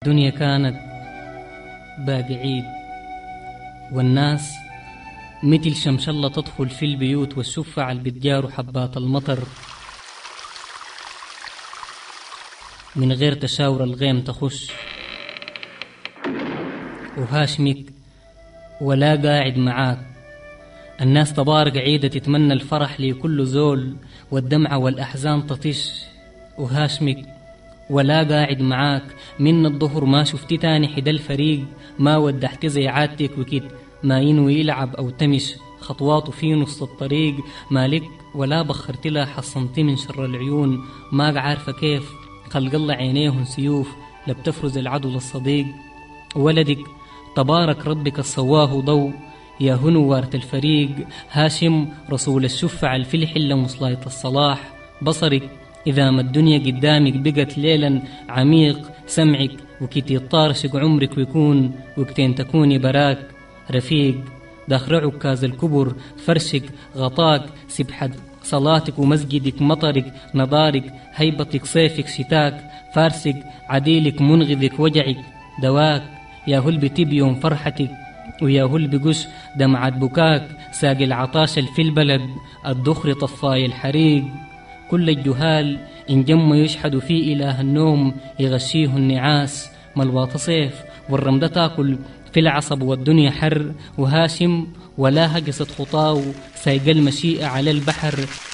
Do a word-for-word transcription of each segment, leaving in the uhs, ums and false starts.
الدنيا كانت باقي عيد، والناس مثل شمشلة تدخل في البيوت، والشفع البتجار حبات المطر من غير تشاور الغيم تخش. وهاشمك ولا قاعد معاك، الناس تبارك عيدة تتمنى الفرح لكل زول، والدمعة والأحزان تطش. وهاشمك ولا قاعد معاك، من الظهر ما شفتي تاني حدا الفريق، ما ودحت زي عادتك وكد، ما ينوي يلعب أو تمش خطواته في نص الطريق، مالك ولا بخرت لها حصنتي من شر العيون، ما عارفة كيف خلق الله عينيهن سيوف، لا بتفرز العدو للصديق. ولدك تبارك ربك الصواه ضوء، يا هنو وارت الفريق، هاشم رسول الشفع الفلح إلا مصلاية الصلاح. بصرك إذا ما الدنيا قدامك بقت ليلا عميق، سمعك وكتي طارشق عمرك ويكون، وكتين تكوني براك رفيق. داخل عكاز الكبر فرشك غطاك، سبحة صلاتك ومسجدك مطرك نضارك، هيبتك صيفك شتاك، فارسك عديلك منغذك وجعك دواك. يا هل بتبيون فرحتك ويا هل بقش دمعة بكاك، ساق العطاش في البلد الدخر طفاي الحريق. كل الجهال إن جم يشحدوا في إله النوم، يغشيه النعاس ملواط صيف، والرمدة تاكل في العصب والدنيا حر. وهاشم ولا هجست خطاو سايق المشيئة على البحر،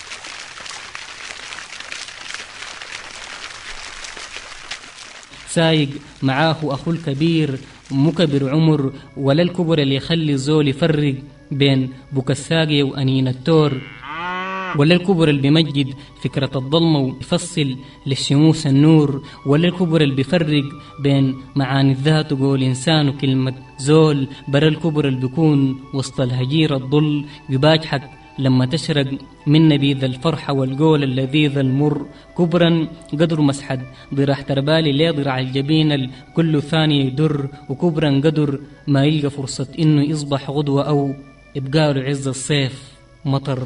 سايق معاه أخو الكبير مكبر عمر، ولا الكبر اللي يخلي الزول يفرق بين بك الساقية وأنين التور، ولا الكبر اللي بيمجد فكرة الظلمة ويفصل للشموس النور، ولا الكبر اللي بيفرق بين معاني الذات وقول إنسان وكلمة زول، برا الكبر اللي بيكون وسط الهجير الظل، يباجحك لما تشرق من نبيذ الفرحة والقول اللذيذ المر. كبرا قدر مسحد ضراح تربالي ليه ضرع الجبين كل ثانية يدر، وكبرا قدر ما يلقى فرصة إنه يصبح غدوة أو يبقى له عز الصيف مطر.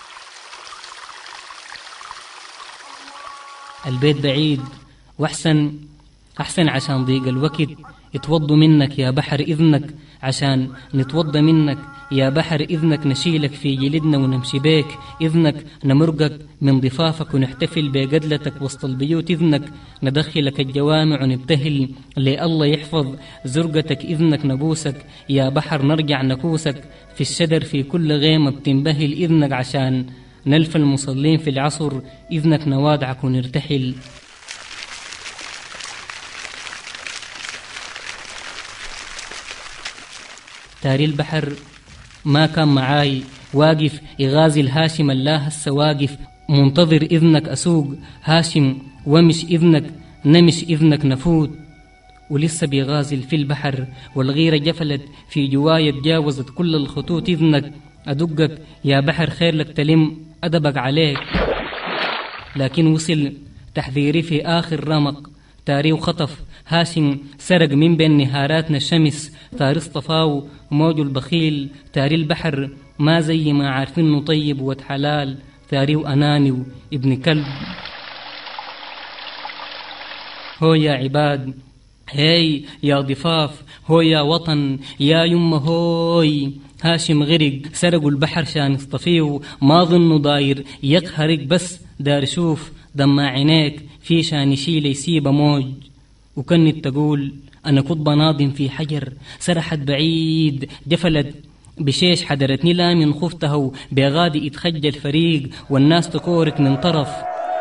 البيت بعيد وأحسن أحسن عشان ضيق الوقت يتوضوا منك يا بحر إذنك، عشان نتوضى منك يا بحر إذنك، نشيلك في جلدنا ونمشي بيك إذنك، نمرقك من ضفافك ونحتفل بقدلتك وسط البيوت إذنك، ندخلك الجوامع ونبتهل لي الله يحفظ زرقتك إذنك، نبوسك يا بحر نرجع نكوسك في الشدر في كل غيمة بتنبهل إذنك، عشان نلف المصلين في العصر إذنك، نوادعك ونرتحل. تاري البحر ما كان معاي واقف يغازي الهاشم الله السواقف، منتظر إذنك أسوق هاشم ومش إذنك نمش إذنك نفوت، ولسه بيغازل في البحر والغيرة جفلت في جوايا تجاوزت كل الخطوط إذنك، أدقك يا بحر خير لك تلم أدبك عليك، لكن وصل تحذيري في آخر رمق. تاري وخطف هاشم سرق من بين نهاراتنا الشمس، تاري اصطفاو موج البخيل، تاري البحر ما زي ما عارفينه طيب وتحلال، تاري وأناني وابن كلب. هو يا عباد هاي يا ضفاف، هو يا وطن يا يمه هوي، هاشم غرق سرقوا البحر شان يصطفيه، ما ظنوا داير يقهرك بس دار شوف دمع عينيك في شان يشيل يسيب موج. وكنت تقول أنا كنت بناضم في حجر، سرحت بعيد جفلت بشيش حدرتني لا من خفتها، بغادي يتخجل الفريق والناس تكورك من طرف،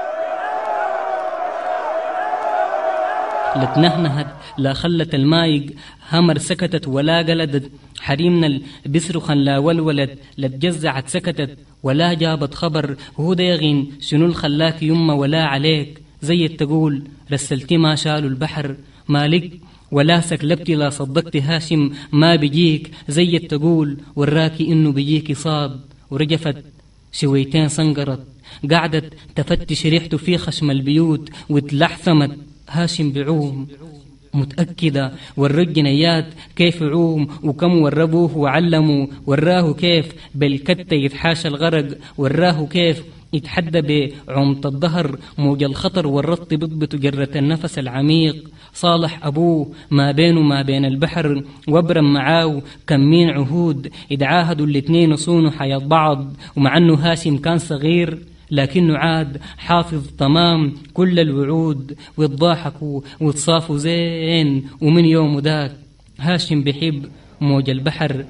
لا تنهنهت لا خلت المايق همر سكتت ولا قلدت، حريمنا بصرخا لا ولولت لا تجزعت سكتت ولا جابت خبر، هو ديغين شنو الخلاك يما ولا عليك، زي التقول رسلتي ما شالوا البحر مالك ولا سكلبتي لا صدقت هاشم ما بيجيك، زي التقول وراكي إنه بيجيكي صاد، ورجفت شويتين صنقرت قعدت تفتش ريحته في خشم البيوت، وتلحثمت هاشم بعوم متأكدة، والرجنيات كيف يعوم وكم وربوه وعلموا، وراه كيف بالكتة يتحاشى الغرق، وراه كيف يتحدى بعمق الظهر موج الخطر والرط بضبط جرة النفس العميق. صالح أبوه ما بينه ما بين البحر وابرم معاه كمين عهود يتعاهدوا الاتنين يصونوا حياة بعض. ومع أنه هاشم كان صغير لكنه عاد حافظ تمام كل الوعود، ويتضاحكوا ويتصافوا زين. ومن يوم ذاك هاشم بيحب موج البحر.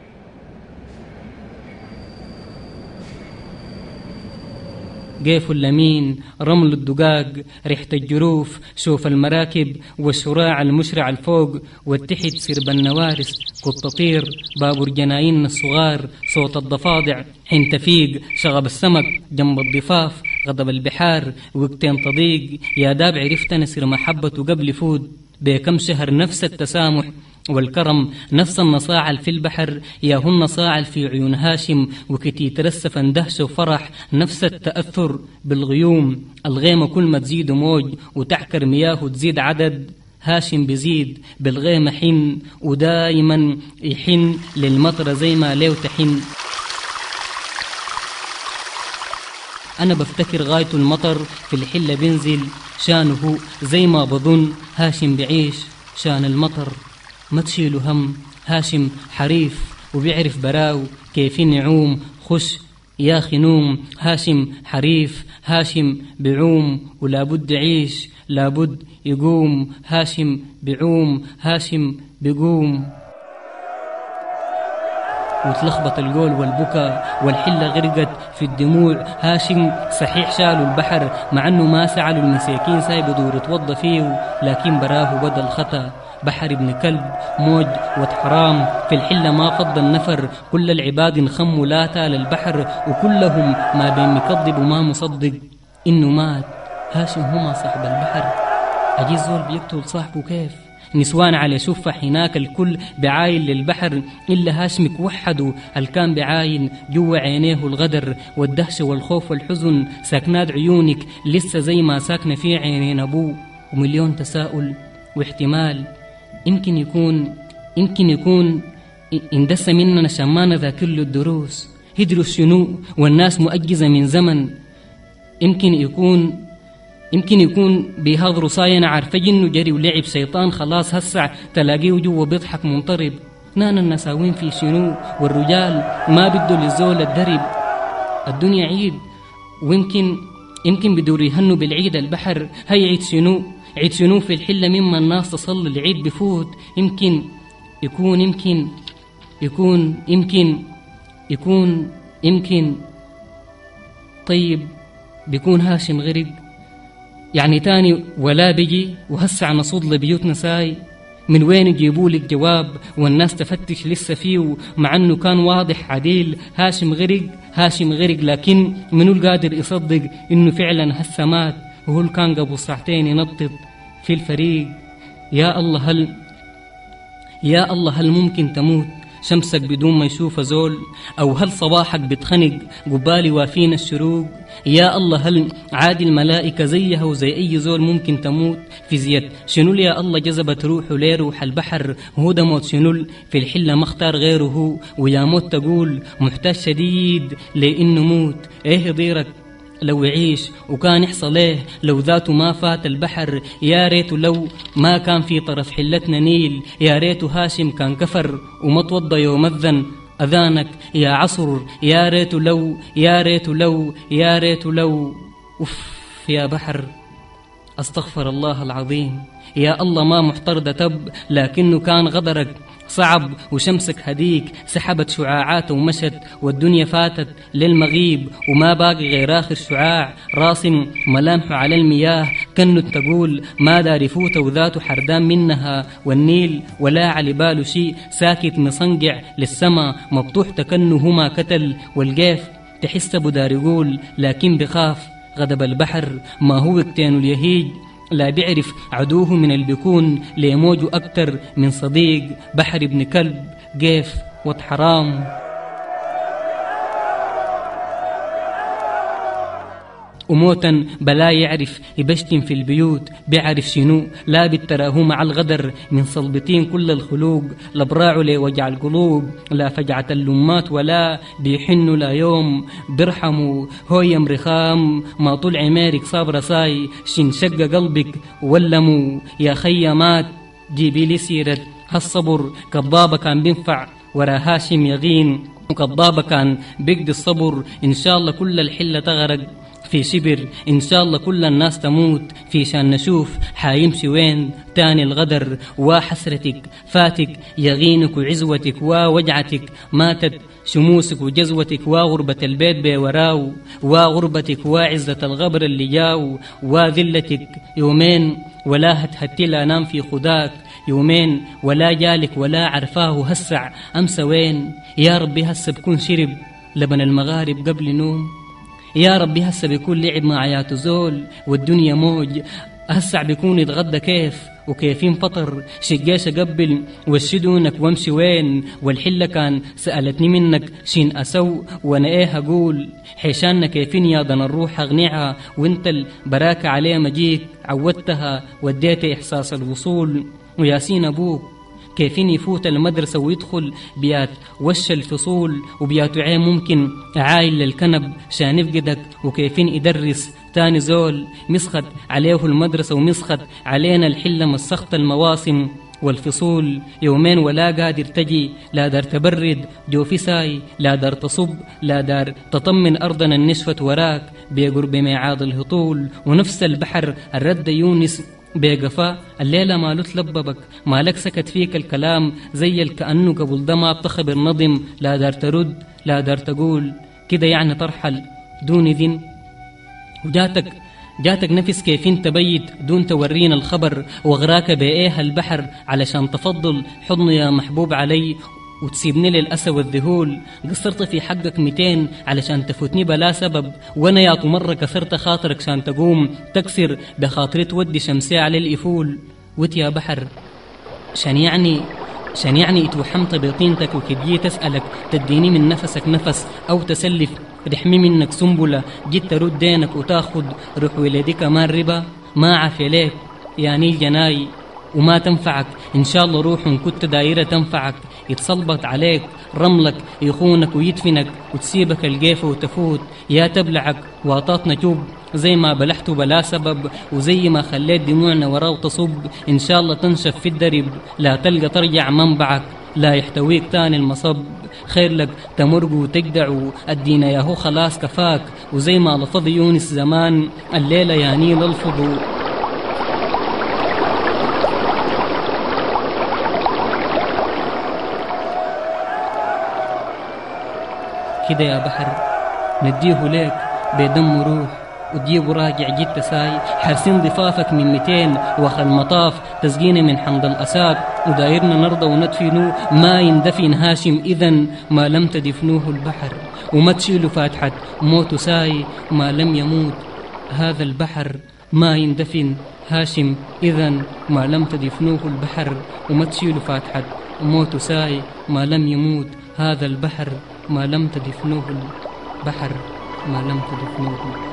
قيف اللمين، رمل الدقاق، ريحة الجروف، شوف المراكب والشراع المشرع الفوق، والتحت سرب النوارس كنت تطير بابور جناين الصغار، صوت الضفادع حين تفيق، شغب السمك جنب الضفاف، غضب البحار وقتين تضيق. يا داب عرفت نسر محبته قبل فود بكم شهر، نفس التسامح والكرم، نفس النصاعل في البحر، يا هن نصاعل في عيون هاشم وكتي ترسفا دهشة وفرح، نفس التأثر بالغيوم، الغيمة كل ما تزيد موج وتعكر مياه وتزيد عدد، هاشم بزيد بالغيمة حن، ودايما يحن للمطر زي ما ليه تحن. أنا بفتكر غايته المطر في الحلة بنزل شانه، زي ما بظن هاشم بعيش شان المطر. ما تشيلوا هم، هاشم حريف وبيعرف براو كيف نعوم، خش يا خنوم. هاشم حريف، هاشم بعوم ولابد يعيش، لابد يقوم. هاشم بعوم، هاشم بيقوم. وتلخبط القول والبكاء والحلة غرقت في الدموع. هاشم صحيح شالوا البحر مع انه ما سعلوا المساكين، سايب دور يتوضى فيه، لكن براه بدل خطأ. بحر ابن كلب، موج وحرام، في الحلة ما فض النفر، كل العباد انخموا لا تال البحر، وكلهم ما بين مكذب وما مصدق انه مات. هاشم هما صاحب البحر، عجيز زول بيقتل صاحبه كيف؟ نسوان على شفة هناك الكل بعاين للبحر، إلا هاشمك وحدوا الكان بعاين جوا عينيه الغدر والدهشة والخوف والحزن، ساكنات عيونك لسه زي ما ساكنة في عينين أبوه. ومليون تساؤل واحتمال، يمكن يكون يمكن يكون اندس مننا شمان ذاكر له الدروس، يدرس شنو والناس مؤجزة من زمن. يمكن يكون يمكن يكون بيهاضروا صاينة عارفة إنه جري ولعب شيطان، خلاص هسع تلاقيه جوا بيضحك منطرب. نانا النساوين في شنو والرجال ما بدوا للزول الدرب. الدنيا عيد، ويمكن يمكن بدور يهنوا بالعيد البحر. هي عيد شنو؟ عيد شنو في الحلة مما الناس تصلي العيد بفوت. يمكن يكون يمكن يكون يمكن يكون يمكن طيب بيكون هاشم غرق يعني تاني ولا بيجي، وهسع نصود لبيوتنا ساي. من وين يجيبوا لك جواب والناس تفتش لسه فيه، مع انه كان واضح عديل هاشم غرق هاشم غرق لكن منو القادر يصدق انه فعلا هسه مات، وهو اللي كان قبل ساعتين ينطط في الفريق. يا الله هل يا الله هل ممكن تموت شمسك بدون ما يشوف زول؟ أو هل صباحك بتخنق قبالي وافين الشروق؟ يا الله هل عادي الملائكة زيها وزي أي زول ممكن تموت في زيت؟ شنو يا الله جذبت روحه ليروح البحر؟ هو ده موت شنو في الحلة ما اختار غيره؟ ويا موت تقول محتاج شديد لإنه موت. إيه يضيرك لو يعيش وكان يحصل ايه لو ذاته ما فات البحر؟ يا ريته لو ما كان في طرف حلتنا نيل، يا ريته هاشم كان كفر وما توضى يوم اذن اذانك يا عصر، يا ريته لو يا ريته لو يا ريته لو. اف يا بحر استغفر الله العظيم، يا الله ما محتر ده تب، لكنه كان غدرك صعب وشمسك هديك سحبت شعاعاته ومشت، والدنيا فاتت للمغيب وما باقي غير آخر شعاع راسم ملامحه على المياه، كنه تقول ما داري فوته وذاته حردان منها، والنيل ولا على باله شيء ساكت مصنقع للسما مبطوح تكنه هما كتل، والقيف تحس ابو دار يقول لكن بخاف غضب البحر ما هو كتين اليهيج، لا بيعرف عدوه من البكون ليموجه أكتر من صديق. بحر ابن كلب قيف وحرام. وموتا بلا يعرف يبشتم في البيوت بيعرف شنو لا بالتراهو مع الغدر من صلبتين كل الخلوق لبراع لوجع القلوب لا فجعة اللمات ولا بيحنوا لا يوم برحموا هو يم رخام ما طول عمارك صابر صاي شن شق قلبك ولموا يا خي مات جيبي لي سيرة هالصبر كضابة كان بينفع ورا هاشم يغين وكضابة كان بيقضي الصبر إن شاء الله كل الحلة تغرق في شبر إن شاء الله كل الناس تموت في شان نشوف حايمشي وين تاني الغدر وحسرتك فاتك يغينك وعزوتك ووجعتك ماتت شموسك وجزوتك وغربة البيت بوراو وغربتك وعزة الغبر اللي جاو وذلتك يومين ولا هتهتلا نام في خداك يومين ولا جالك ولا عرفاه هسع أمس وين يا ربي هسه بكون شرب لبن المغارب قبل نوم يا ربي هسه بيكون لعب مع عياته زول والدنيا موج هسه بيكون يتغدى كيف وكيفين فطر شقاش قبل وشدونك وامشي وين والحلة كان سألتني منك شين أسو وانا ايه هقول حيشاننا كيفين يا ضن الروح اغنعها وانت البراكة عليه مجيك عودتها وديت إحساس الوصول وياسين أبوك كيفين يفوت المدرسة ويدخل بيات وش الفصول وبيات عين ممكن عايل للكنب شان يفقدك وكيفين يدرس تاني زول مسخت عليه المدرسة ومسخت علينا الحلة مسخت المواسم والفصول يومين ولا قادر تجي لا دار تبرد جو في ساي لا دار تصب لا دار تطمن أرضنا النشفة وراك بقرب ميعاد الهطول ونفس البحر الرد يونس بيقفا الليلة مالو تلببك مالك سكت فيك الكلام زي الكأنه قبل دما بتخبر نظم لا دار ترد لا دار تقول كده يعني ترحل دون إذن وجاتك جاتك نفس كيفين تبيت دون تورينا الخبر وغراك بإيه البحر علشان تفضل حضن يا محبوب علي وتسيبني للأسى والذهول قصرت في حقك ميتين علشان تفوتني بلا سبب وانا يا مرة كسرت خاطرك شان تقوم تكسر بخاطري تودي شمسية على الإفول وت يا بحر شان يعني شان يعني اتوحمت بطينتك وكديت أسألك تديني من نفسك نفس أو تسلف رحمي منك سنبلة جيت ترد دينك وتاخد روح ولادي كمان ربا ما عافية ليك يا نيل جناي وما تنفعك إن شاء الله روح كنت دايرة تنفعك يتصلبط عليك رملك يخونك ويدفنك وتسيبك القيفة وتفوت يا تبلعك واطاتنا جوب زي ما بلحت بلا سبب وزي ما خليت دموعنا وراه تصب إن شاء الله تنشف في الدرب لا تلقى ترجع منبعك لا يحتويك تاني المصب خير لك تمرق وتقدع الدين ياهو خلاص كفاك وزي ما لفظ يونس زمان الليلة يا نيل الفضو كده يا بحر نديه ليك بدم روح وتجيب راجع جيت ساي حارسين ضفافك من ميتين وخل مطاف تسقينا من حمض الأساك ودايرنا نرضى وندفنوا ما يندفن هاشم إذن ما لم تدفنوه البحر وما تشيلوا فاتحة موت ساي ما لم يموت هذا البحر ما يندفن هاشم إذن ما لم تدفنوه البحر وما تشيلوا فاتحة موت ساي ما لم يموت هذا البحر ما لم تدفنوه البحر ما لم تدفنوه